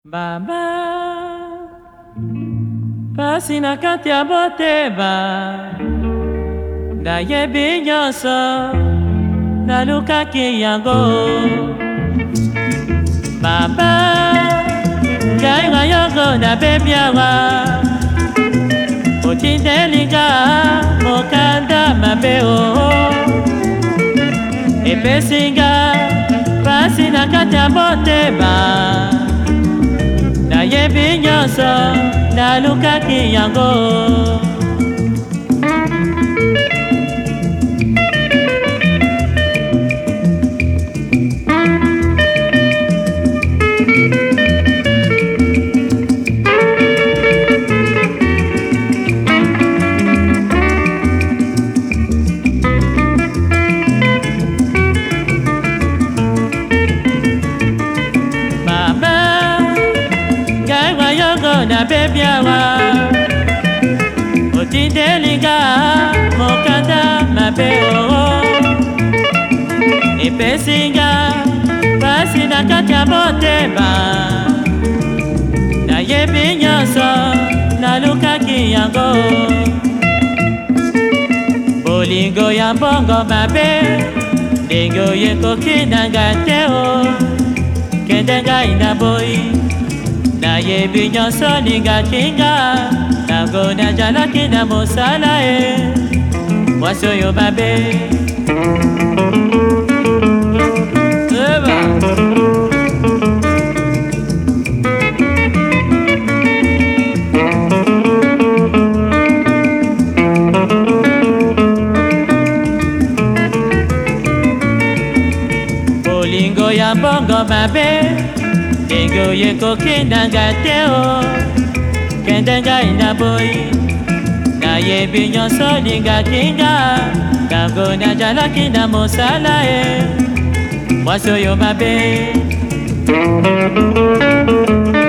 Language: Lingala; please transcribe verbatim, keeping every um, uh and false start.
Baba pasi na kati ya motema nayebi nyonso nalukaki yango. Baba ngai wa yongo nabebi awa otindelinga mokanda mabe o epesinga pasi na kati ya motema nayebi nyonso nalukaki yango. Nabebi awa otindelinga mokanda mabe o epesinga pasi na kati ya motema nayebi nyonso nalukaki yango. Bolingo ya mbongo mabe ndenge oyekoki na ngai te o kende ngai na boyi nayebi nyonso lingaki nga ntango nazalaki na mosala e mwasi oyo mabe. Bolingo ya mbongo mabe ndenge oyekoki na ngai te o kende ngai na boyi nayebi nyonso lingaki nga ntango nazalaki na mosala e mwasi oyo mabe.